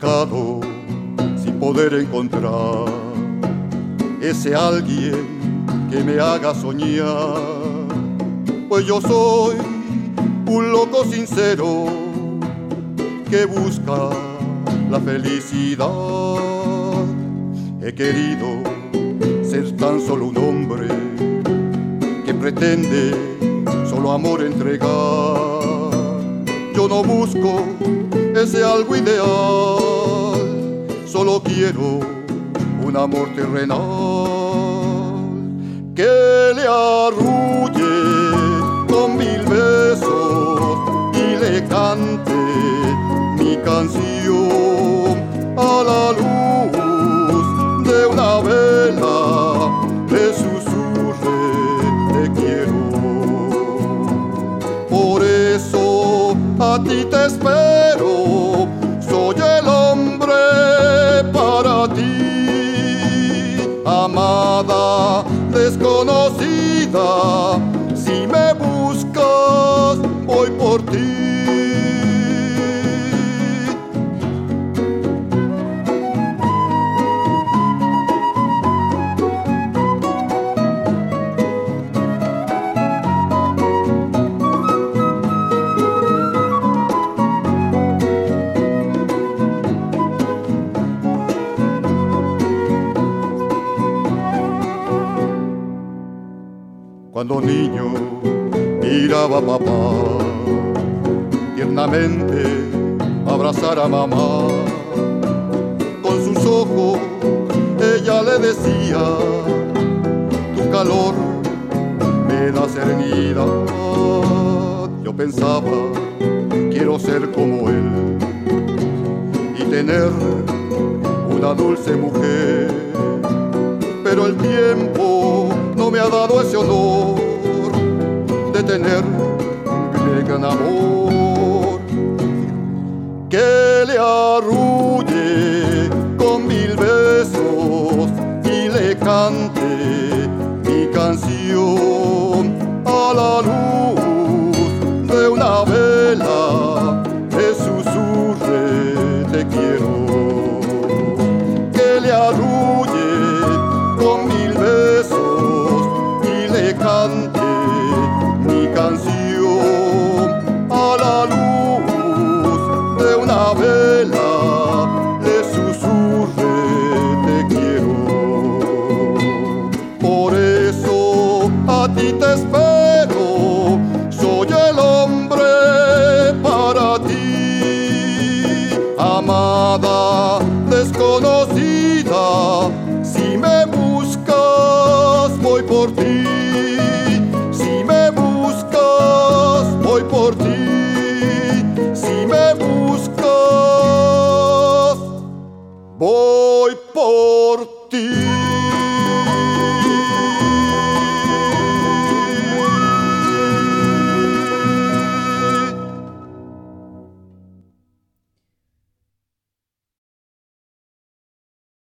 buscado sin poder encontrar ese alguien que me haga soñar, pues yo soy un loco sincero que busca la felicidad. He querido ser tan solo un hombre que pretende solo amor entregar. Yo no busco ese algo ideal, solo quiero un amor terrenal que le arrulle con 1000 besos y le cante mi canción a la luz de una vela, le susurre te quiero. Por eso a ti te espero, soy el hombre para ti, amada desconocida, si me buscas voy por ti. Cuando niño miraba a papá tiernamente abrazar a mamá, con sus ojos ella le decía: tu calor me da serenidad. Yo pensaba, quiero ser como él y tener una dulce mujer, pero el tiempo no me ha dado ese honor de tener un gran amor que le arrulle con 1000 besos y le cante mi canción a la luz de una vela, le susurre te quiero, que le arrulle con 1000 besos y le cante mi canción a la luz de una vela, le susurre te quiero. Por eso a ti te espero, soy el hombre para ti, amada desconocida, si me buscas voy por ti, si me buscas voy por ti.